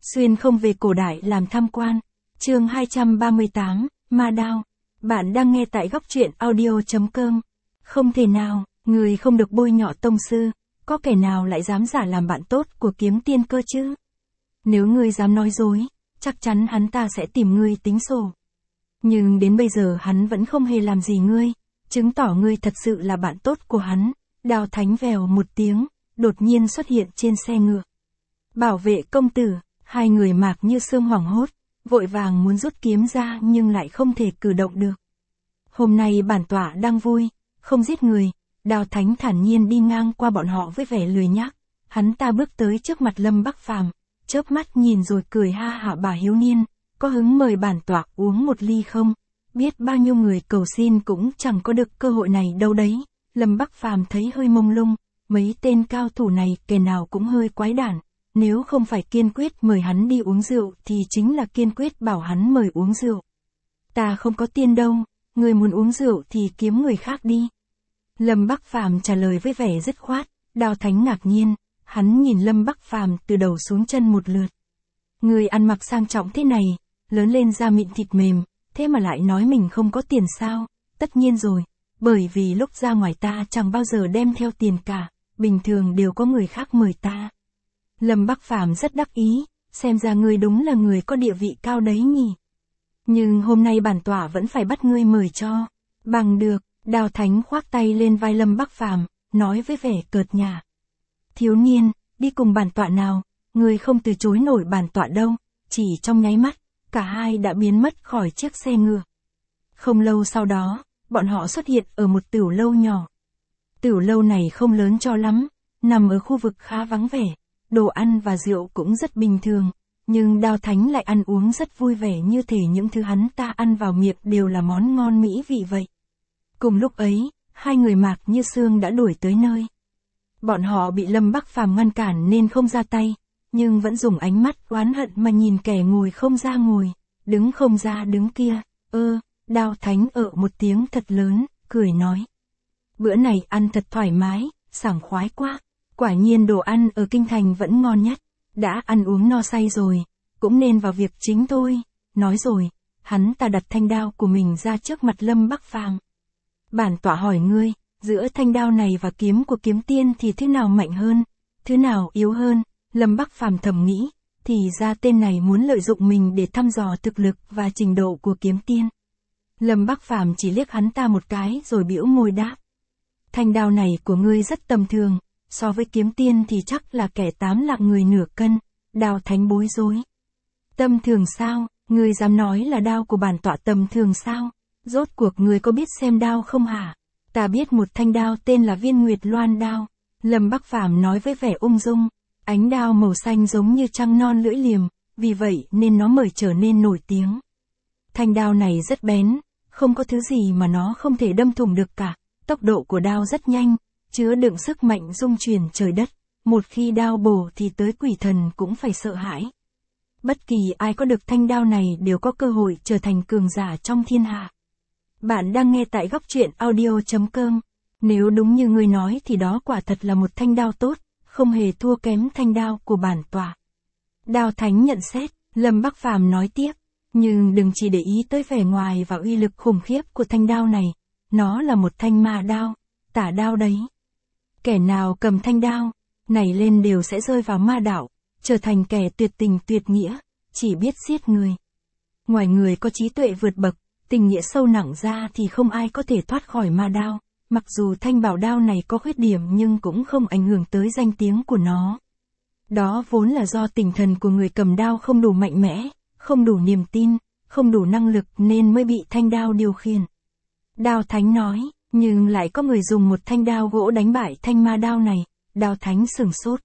Xuyên không về cổ đại làm tham quan. Chương 238, Ma Đao. Bạn đang nghe tại góc truyện audio.com. Không thể nào, người không được bôi nhọ tông sư, có kẻ nào lại dám giả làm bạn tốt của Kiếm Tiên cơ chứ? Nếu ngươi dám nói dối, chắc chắn hắn ta sẽ tìm ngươi tính sổ. Nhưng đến bây giờ hắn vẫn không hề làm gì ngươi, chứng tỏ ngươi thật sự là bạn tốt của hắn. Đao Thánh vèo một tiếng, đột nhiên xuất hiện trên xe ngựa. Bảo vệ công tử, hai người Mạc Như Sương hoảng hốt, vội vàng muốn rút kiếm ra nhưng lại không thể cử động được. Hôm nay bản tọa đang vui, không giết người. Đao Thánh thản nhiên đi ngang qua bọn họ với vẻ lười nhác. Hắn ta bước tới trước mặt Lâm Bắc Phàm, chớp mắt nhìn rồi cười ha hả. Bà Hiếu Niên, có hứng mời bản tọa uống một ly không? Biết bao nhiêu người cầu xin cũng chẳng có được cơ hội này đâu đấy. Lâm Bắc Phàm thấy hơi mông lung, mấy tên cao thủ này kẻ nào cũng hơi quái đản. Nếu không phải kiên quyết mời hắn đi uống rượu thì chính là kiên quyết bảo hắn mời uống rượu. Ta không có tiền đâu, người muốn uống rượu thì kiếm người khác đi. Lâm Bắc Phàm trả lời với vẻ dứt khoát. Đao Thánh ngạc nhiên, hắn nhìn Lâm Bắc Phàm từ đầu xuống chân một lượt. Người ăn mặc sang trọng thế này, lớn lên da mịn thịt mềm, thế mà lại nói mình không có tiền sao? Tất nhiên rồi, bởi vì lúc ra ngoài ta chẳng bao giờ đem theo tiền cả, bình thường đều có người khác mời ta. Lâm Bắc Phàm rất đắc ý, xem ra ngươi đúng là người có địa vị cao đấy nhỉ. Nhưng hôm nay bản tọa vẫn phải bắt ngươi mời cho. Bằng được. Đao Thánh khoác tay lên vai Lâm Bắc Phàm, nói với vẻ cợt nhả. Thiếu niên, đi cùng bản tọa nào, ngươi không từ chối nổi bản tọa đâu. Chỉ trong nháy mắt, cả hai đã biến mất khỏi chiếc xe ngựa. Không lâu sau đó, bọn họ xuất hiện ở một tửu lâu nhỏ. Tửu lâu này không lớn cho lắm, nằm ở khu vực khá vắng vẻ, đồ ăn và rượu cũng rất bình thường, nhưng Đao Thánh lại ăn uống rất vui vẻ, như thể những thứ hắn ta ăn vào miệng đều là món ngon mỹ vị vậy. Cùng lúc ấy, hai người Mạc Như Sương đã đuổi tới nơi. Bọn họ bị Lâm Bắc Phàm ngăn cản nên không ra tay, nhưng vẫn dùng ánh mắt oán hận mà nhìn kẻ ngồi không ra ngồi, đứng không ra đứng kia. Đao Thánh một tiếng thật lớn, cười nói. Bữa này ăn thật thoải mái, sảng khoái quá. Quả nhiên đồ ăn ở Kinh Thành vẫn ngon nhất. Đã ăn uống no say rồi, cũng nên vào việc chính thôi. Nói rồi, hắn ta đặt thanh đao của mình ra trước mặt Lâm Bắc Phàm. Bản tọa hỏi ngươi, giữa thanh đao này và kiếm của Kiếm Tiên thì thứ nào mạnh hơn, thứ nào yếu hơn? Lâm Bắc Phàm thầm nghĩ, thì ra tên này muốn lợi dụng mình để thăm dò thực lực và trình độ của Kiếm Tiên. Lâm Bắc Phàm chỉ liếc hắn ta một cái rồi bĩu môi đáp. Thanh đao này của ngươi rất tầm thường, so với Kiếm Tiên thì chắc là kẻ 8 lạng người nửa cân. Đao Thánh bối rối. Tầm thường sao? Ngươi dám nói là đao của bản tọa tầm thường sao? Rốt cuộc ngươi có biết xem đao không hả? Ta biết một thanh đao tên là Viên Nguyệt Loan đao. Lâm Bắc Phàm nói với vẻ ung dung. Ánh đao màu xanh giống như trăng non lưỡi liềm, vì vậy nên nó mới trở nên nổi tiếng. Thanh đao này rất bén, không có thứ gì mà nó không thể đâm thủng được cả. Tốc độ của đao rất nhanh, chứa đựng sức mạnh rung chuyển trời đất. Một khi đao bổ thì tới quỷ thần cũng phải sợ hãi. Bất kỳ ai có được thanh đao này đều có cơ hội trở thành cường giả trong thiên hạ. Bạn đang nghe tại góc truyện audio.com. Nếu đúng như ngươi nói thì đó quả thật là một thanh đao tốt, không hề thua kém thanh đao của bản tọa. Đao Thánh nhận xét, Lâm Bắc Phàm nói tiếp, nhưng đừng chỉ để ý tới vẻ ngoài và uy lực khủng khiếp của thanh đao này, nó là một thanh ma đao, tả đao đấy. Kẻ nào cầm thanh đao này lên đều sẽ rơi vào ma đạo, trở thành kẻ tuyệt tình tuyệt nghĩa, chỉ biết giết người. Ngoài người có trí tuệ vượt bậc, tình nghĩa sâu nặng ra thì không ai có thể thoát khỏi ma đao. Mặc dù thanh bảo đao này có khuyết điểm nhưng cũng không ảnh hưởng tới danh tiếng của nó. Đó vốn là do tinh thần của người cầm đao không đủ mạnh mẽ, không đủ niềm tin, không đủ năng lực nên mới bị thanh đao điều khiển. Đao Thánh nói, nhưng lại có người dùng một thanh đao gỗ đánh bại thanh ma đao này. Đao Thánh sửng sốt.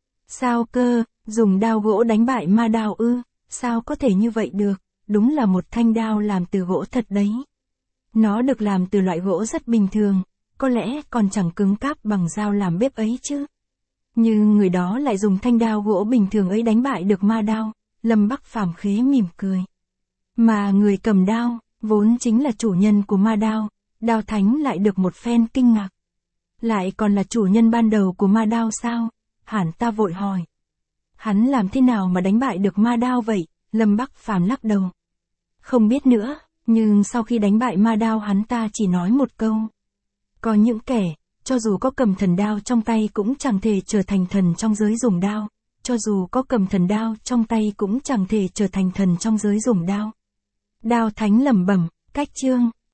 Sao cơ, dùng đao gỗ đánh bại ma đao ư? Sao có thể như vậy được? Đúng là một thanh đao làm từ gỗ thật đấy. Nó được làm từ loại gỗ rất bình thường, có lẽ còn chẳng cứng cáp bằng dao làm bếp ấy chứ. Nhưng người đó lại dùng thanh đao gỗ bình thường ấy đánh bại được ma đao. Lâm Bắc Phàm khế mỉm cười. Mà người cầm đao, vốn chính là chủ nhân của ma đao. Đao Thánh lại được một phen kinh ngạc. Lại còn là chủ nhân ban đầu của ma đao sao? Hẳn ta vội hỏi. Hắn làm thế nào mà đánh bại được ma đao vậy? Lâm Bắc Phàm lắc đầu. Không biết nữa, nhưng sau khi đánh bại ma đao hắn ta chỉ nói một câu. Có những kẻ, cho dù có cầm thần đao trong tay cũng chẳng thể trở thành thần trong giới dùng đao. Cho dù có cầm thần đao trong tay cũng chẳng thể trở thành thần trong giới dùng đao. Đao Thánh lẩm bẩm, cách chương.